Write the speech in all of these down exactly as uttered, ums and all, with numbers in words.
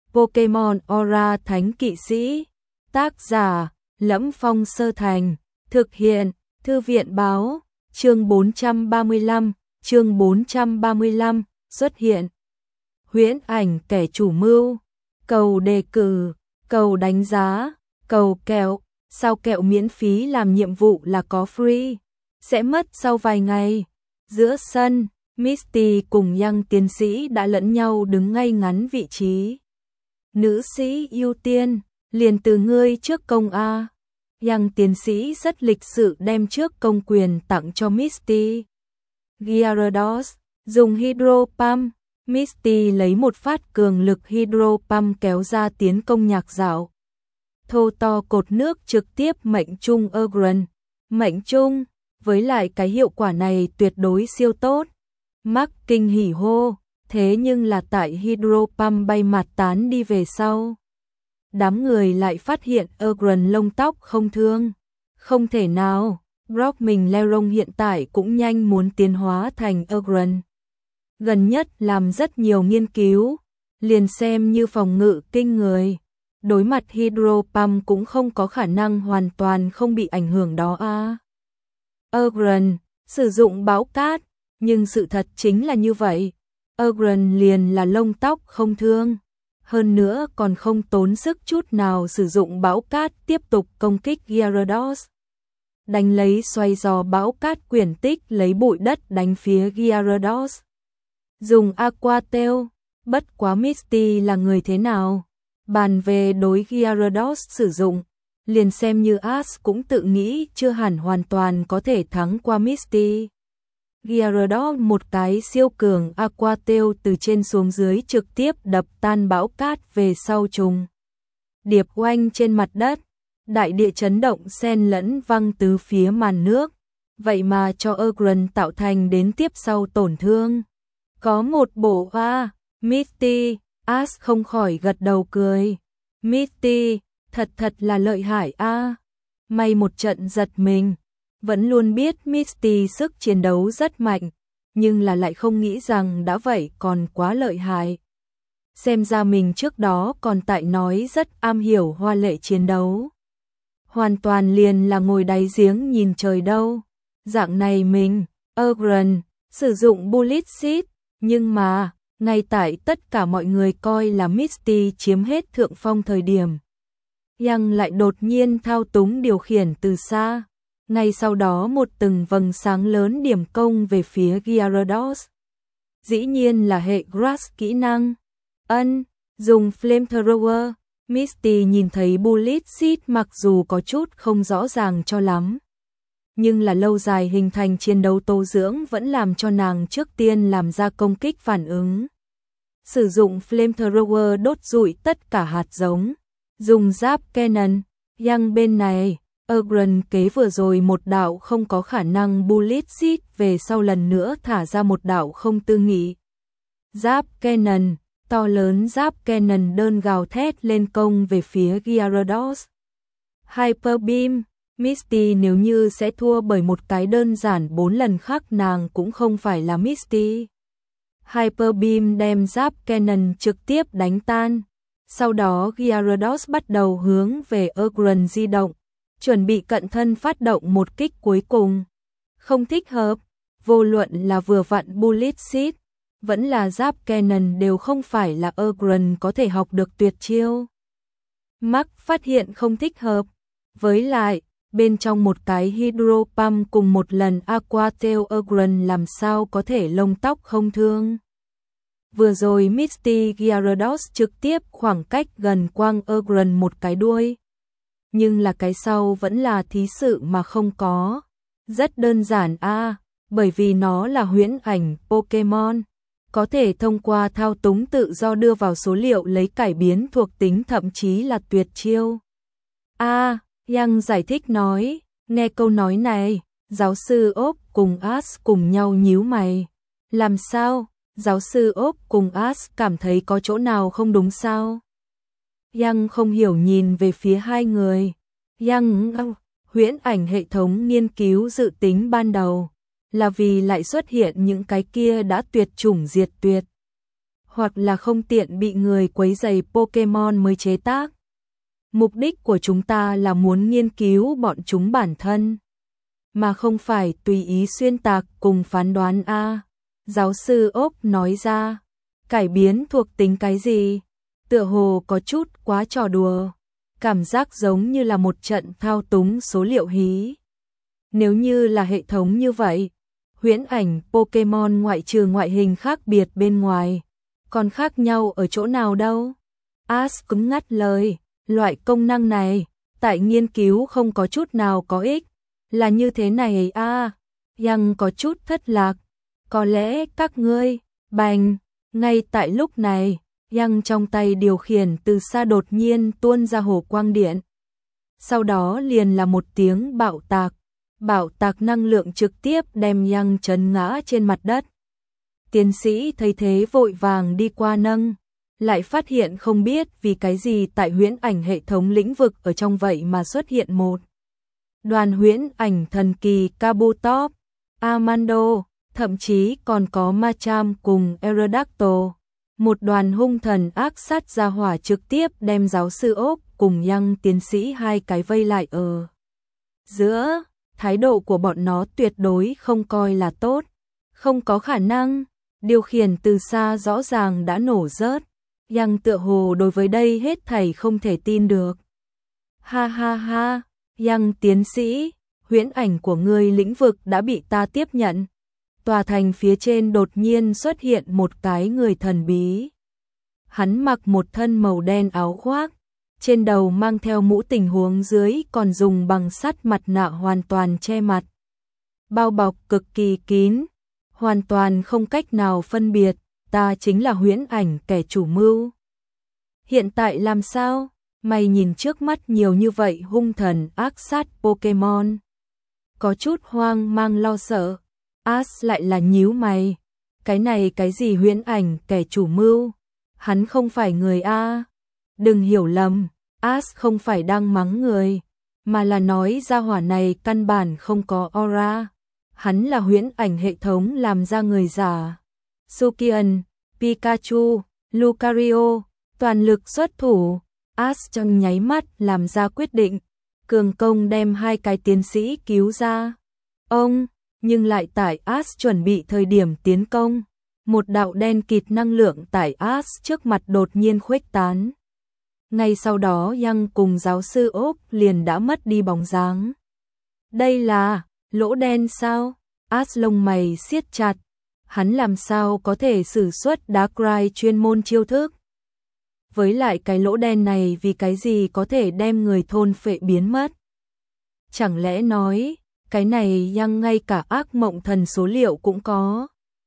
Pokemon Aura Thánh Kỵ Sĩ. Tác giả: Lẫm Phong Sơ Thành. Thực hiện: Thư viện báo. Chương bốn trăm ba mươi lăm. Chương bốn trăm ba mươi lăm. Xuất hiện. Huyễn ảnh kẻ chủ mưu. Cầu đề cử, cầu đánh giá, cầu kẹo. Sao kẹo miễn phí làm nhiệm vụ là có free. Sẽ mất sau vài ngày. Giữa sân, Misty cùng Young tiến sĩ đã lẫn nhau đứng ngay ngắn vị trí. Nữ sĩ ưu tiên, liền từ ngươi trước công A. Young tiến sĩ rất lịch sự đem trước công quyền tặng cho Misty. Gyarados, dùng Hydro Pump. Misty lấy một phát cường lực Hydro Pump kéo ra tiến công nhạc dạo. Thô to cột nước trực tiếp mệnh trung Ergren. Mệnh trung, với lại cái hiệu quả này tuyệt đối siêu tốt. Mark kinh hỉ hô, thế nhưng là tại Hydro Pump bay mặt tán đi về sau. Đám người lại phát hiện Ergren lông tóc không thương. Không thể nào, Brock mình Leron hiện tại cũng nhanh muốn tiến hóa thành Ergren. Gần nhất làm rất nhiều nghiên cứu, liền xem như phòng ngự kinh người. Đối mặt Hydro Pump cũng không có khả năng hoàn toàn không bị ảnh hưởng đó a. À. Ergren, sử dụng bão cát, nhưng sự thật chính là như vậy. Ergren liền là lông tóc không thương. Hơn nữa còn không tốn sức chút nào sử dụng bão cát tiếp tục công kích Gyarados. Đánh lấy xoay giò bão cát quyển tích lấy bụi đất đánh phía Gyarados. Dùng Aqua Tail, bất quá Misty là người thế nào? Bàn về đối Gyarados sử dụng, liền xem như Ash cũng tự nghĩ chưa hẳn hoàn toàn có thể thắng qua Misty. Gyarados một cái siêu cường Aqua Tail từ trên xuống dưới trực tiếp đập tan bão cát về sau trùng. Điệp oanh trên mặt đất, đại địa chấn động xen lẫn văng tứ phía màn nước, vậy mà cho Ergren tạo thành đến tiếp sau tổn thương. Có một bộ a, Misty, Ash không khỏi gật đầu cười. Misty, thật thật là lợi hại a. May một trận giật mình, vẫn luôn biết Misty sức chiến đấu rất mạnh, nhưng là lại không nghĩ rằng đã vậy còn quá lợi hại. Xem ra mình trước đó còn tại nói rất am hiểu hoa lệ chiến đấu. Hoàn toàn liền là ngồi đáy giếng nhìn trời đâu. Dạng này mình, Ergren, sử dụng Bullet Seed, nhưng mà, ngay tại tất cả mọi người coi là Misty chiếm hết thượng phong thời điểm. Young lại đột nhiên thao túng điều khiển từ xa. Ngay sau đó một từng vầng sáng lớn điểm công về phía Gyarados. Dĩ nhiên là hệ Grass kỹ năng. Ân, dùng Flamethrower. Misty nhìn thấy Bullet Seed mặc dù có chút không rõ ràng cho lắm, nhưng là lâu dài hình thành chiến đấu tố dưỡng vẫn làm cho nàng trước tiên làm ra công kích phản ứng. Sử dụng Flamethrower đốt rụi tất cả hạt giống. Dùng giáp Cannon. Young bên này, Ergren kế vừa rồi một đạo không có khả năng Bullet Seed về sau lần nữa thả ra một đạo không tư nghị. Giáp Cannon, to lớn giáp Cannon đơn gào thét lên công về phía Gyarados. Hyper Beam. Misty nếu như sẽ thua bởi một cái đơn giản bốn lần khác nàng cũng không phải là Misty. Hyper Beam đem giáp Cannon trực tiếp đánh tan. Sau đó Gyarados bắt đầu hướng về Ergren di động, chuẩn bị cận thân phát động một kích cuối cùng. Không thích hợp, vô luận là vừa vặn Bullet Seed, vẫn là giáp Cannon đều không phải là Ergren có thể học được tuyệt chiêu. Mark phát hiện không thích hợp, với lại, bên trong một cái Hydro Pump cùng một lần Aqua Tail Ergren làm sao có thể lông tóc không thương. Vừa rồi Misty Gyarados trực tiếp khoảng cách gần quang Ergren một cái đuôi. Nhưng là cái sau vẫn là thí sự mà không có. Rất đơn giản a, à, bởi vì nó là huyễn ảnh Pokemon. Có thể thông qua thao túng tự do đưa vào số liệu lấy cải biến thuộc tính thậm chí là tuyệt chiêu. A, à, Young giải thích nói, nghe câu nói này, giáo sư ốp cùng Ash cùng nhau nhíu mày. Làm sao? Giáo sư ốp cùng Ash cảm thấy có chỗ nào không đúng sao? Young không hiểu nhìn về phía hai người. Young, huyễn ảnh hệ thống nghiên cứu dự tính ban đầu là vì lại xuất hiện những cái kia đã tuyệt chủng diệt tuyệt. hoặc là không tiện bị người quấy rầy Pokemon mới chế tác. Mục đích của chúng ta là muốn nghiên cứu bọn chúng bản thân, mà không phải tùy ý xuyên tạc cùng phán đoán a. Giáo sư Ốc nói ra, cải biến thuộc tính cái gì? Tựa hồ có chút quá trò đùa, cảm giác giống như là một trận thao túng số liệu hí. Nếu như là hệ thống như vậy, huyễn ảnh Pokemon ngoại trừ ngoại hình khác biệt bên ngoài, còn khác nhau ở chỗ nào đâu? Ash cứng ngắt lời, loại công năng này, tại nghiên cứu không có chút nào có ích, là như thế này a. Yang có chút thất lạc, có lẽ các ngươi, bành, ngay tại lúc này, Yang trong tay điều khiển từ xa đột nhiên tuôn ra hồ quang điện. Sau đó liền là một tiếng bạo tạc, bạo tạc năng lượng trực tiếp đem Yang chấn ngã trên mặt đất. Tiến sĩ thấy thế vội vàng đi qua nâng, lại phát hiện không biết vì cái gì tại huyễn ảnh hệ thống lĩnh vực ở trong vậy mà xuất hiện một đoàn huyễn ảnh thần kỳ Kabutops, Armando, thậm chí còn có Machamp cùng Aerodactyl. Một đoàn hung thần ác sát ra hỏa trực tiếp đem giáo sư Ốc cùng Yang tiến sĩ hai cái vây lại ở giữa. Thái độ của bọn nó tuyệt đối không coi là tốt, không có khả năng. Điều khiển từ xa rõ ràng đã nổ rớt. Yang tựa hồ đối với đây hết thảy không thể tin được. Ha ha ha, Yang tiến sĩ, huyễn ảnh của ngươi lĩnh vực đã bị ta tiếp nhận. Tòa thành phía trên đột nhiên xuất hiện một cái người thần bí. Hắn mặc một thân màu đen áo khoác, trên đầu mang theo mũ tình huống dưới còn dùng bằng sắt mặt nạ hoàn toàn che mặt. Bao bọc cực kỳ kín, hoàn toàn không cách nào phân biệt, ta chính là huyễn ảnh kẻ chủ mưu. Hiện tại làm sao? Mày nhìn trước mắt nhiều như vậy hung thần ác sát Pokemon. Có chút hoang mang lo sợ. Ash lại là nhíu mày. Cái này cái gì huyễn ảnh kẻ chủ mưu? Hắn không phải người a. Đừng hiểu lầm, Ash không phải đang mắng người, mà là nói ra hỏa này căn bản không có aura. Hắn là huyễn ảnh hệ thống làm ra người giả. Sukian, Pikachu, Lucario, toàn lực xuất thủ. Ash trong nháy mắt làm ra quyết định, cường công đem hai cái tiến sĩ cứu ra. Ông, nhưng lại tại Ash chuẩn bị thời điểm tiến công, một đạo đen kịt năng lượng tại Ash trước mặt đột nhiên khuếch tán. Ngay sau đó Yang cùng giáo sư Ốc liền đã mất đi bóng dáng. Đây là lỗ đen sao? Ash lông mày siết chặt, hắn làm sao có thể sử xuất Darkrai chuyên môn chiêu thức? Với lại cái lỗ đen này vì cái gì có thể đem người thôn phệ biến mất? Chẳng lẽ nói, cái này Yang ngay cả ác mộng thần số liệu cũng có?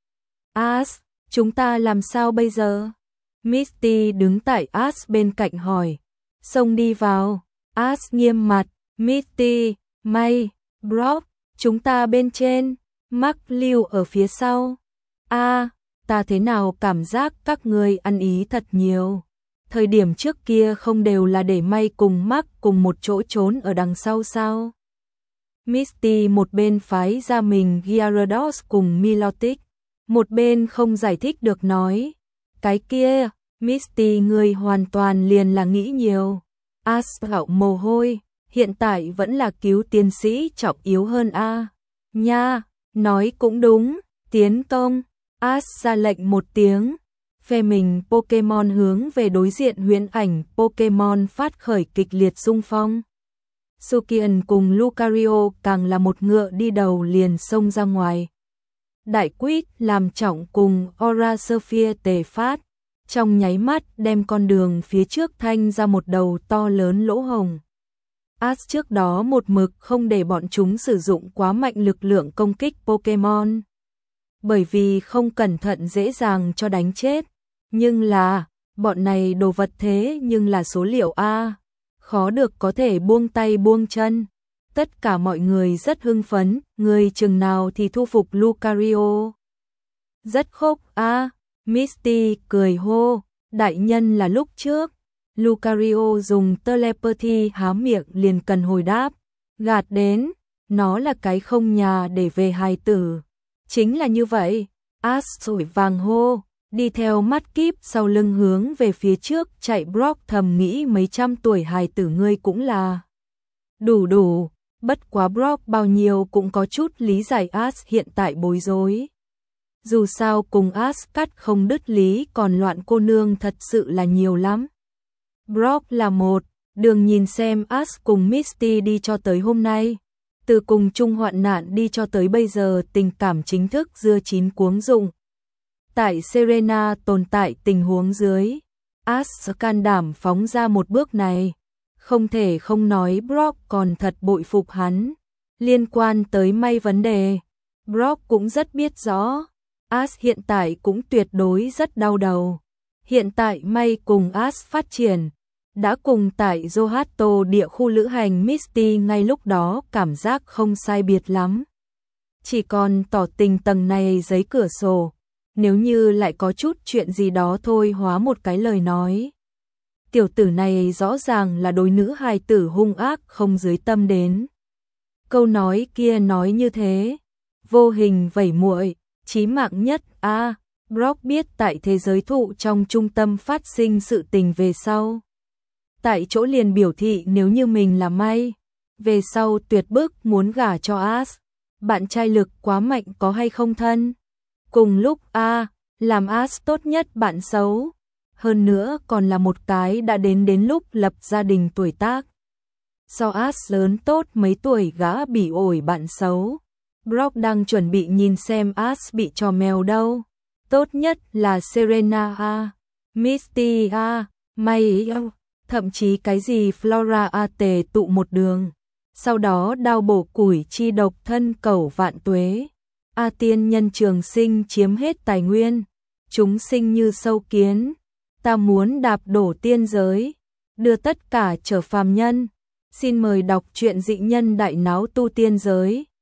Ash, chúng ta làm sao bây giờ? Misty đứng tại Ash bên cạnh hỏi. Xông đi vào. Ash nghiêm mặt. Misty, May, Brock, chúng ta bên trên. Mark lưu ở phía sau. A, à, ta thế nào cảm giác các ngươi ăn ý thật nhiều. Thời điểm trước kia không đều là để May cùng Mark cùng một chỗ trốn ở đằng sau sao? Misty một bên phái ra mình Gyarados cùng Milotic, một bên không giải thích được nói. Cái kia, Misty người hoàn toàn liền là nghĩ nhiều. Ash gạo mồ hôi, hiện tại vẫn là cứu tiến sĩ trọng yếu hơn a. Nha, nói cũng đúng, tiến công. Ash ra lệnh một tiếng, phe mình Pokemon hướng về đối diện huyễn ảnh Pokemon phát khởi kịch liệt xung phong. Sukian cùng Lucario càng là một ngựa đi đầu liền xông ra ngoài. Đại Quýt làm trọng cùng Aura Sphere tề phát, trong nháy mắt đem con đường phía trước thanh ra một đầu to lớn lỗ hồng. Ash trước đó một mực không để bọn chúng sử dụng quá mạnh lực lượng công kích Pokemon, bởi vì không cẩn thận dễ dàng cho đánh chết. Nhưng là, bọn này đồ vật thế nhưng là số liệu A, khó được có thể buông tay buông chân. Tất cả mọi người rất hưng phấn, người chừng nào thì thu phục Lucario. Rất khốc A, Misty cười hô, đại nhân là lúc trước. Lucario dùng telepathy há miệng liền cần hồi đáp, gạt đến, nó là cái không nhà để về hài tử. Chính là như vậy, Ash sủi vàng hô, Đi theo mắt kíp sau lưng hướng về phía trước chạy Brock thầm nghĩ mấy trăm tuổi hài tử ngươi cũng là đủ đủ, bất quá Brock bao nhiêu cũng có chút lý giải Ash hiện tại bối rối. Dù sao cùng Ash cắt không đứt lý còn loạn cô nương thật sự là nhiều lắm. Brock là một, đường nhìn xem Ash cùng Misty đi cho tới hôm nay. Từ cùng chung hoạn nạn đi cho tới bây giờ tình cảm chính thức dưa chín cuống rụng. Tại Serena tồn tại tình huống dưới, Ash can đảm phóng ra một bước này. Không thể không nói Brock còn thật bội phục hắn. Liên quan tới May vấn đề, Brock cũng rất biết rõ. Ash hiện tại cũng tuyệt đối rất đau đầu. Hiện tại May cùng Ash phát triển, đã cùng tại Yohato địa khu lữ hành Misty ngay lúc đó cảm giác không sai biệt lắm. Chỉ còn tỏ tình tầng này giấy cửa sổ, nếu như lại có chút chuyện gì đó thôi hóa một cái lời nói. Tiểu tử này rõ ràng là đối nữ hài tử hung ác không dưới tâm đến. Câu nói kia nói như thế, vô hình vẩy muội, chí mạng nhất. A, à, Brock biết tại thế giới thụ trong trung tâm phát sinh sự tình về sau. Tại chỗ liền biểu thị nếu như mình là May, về sau tuyệt bức muốn gả cho Ash. Bạn trai lực quá mạnh có hay không thân? Cùng lúc A, à, làm Ash tốt nhất bạn xấu. Hơn nữa còn là một cái đã đến đến lúc lập gia đình tuổi tác. So Ash lớn tốt mấy tuổi gã bị ổi bạn xấu. Brock đang chuẩn bị nhìn xem Ash bị trò mèo đâu. Tốt nhất là Serena A, Misty A, May A, thậm chí cái gì Flora A tề tụ một đường. Sau đó đao bổ củi chi độc thân cẩu vạn tuế. A tiên nhân trường sinh chiếm hết tài nguyên. Chúng sinh như sâu kiến. Ta muốn đạp đổ tiên giới, đưa tất cả trở phàm nhân. Xin mời đọc truyện dị nhân đại náo tu tiên giới.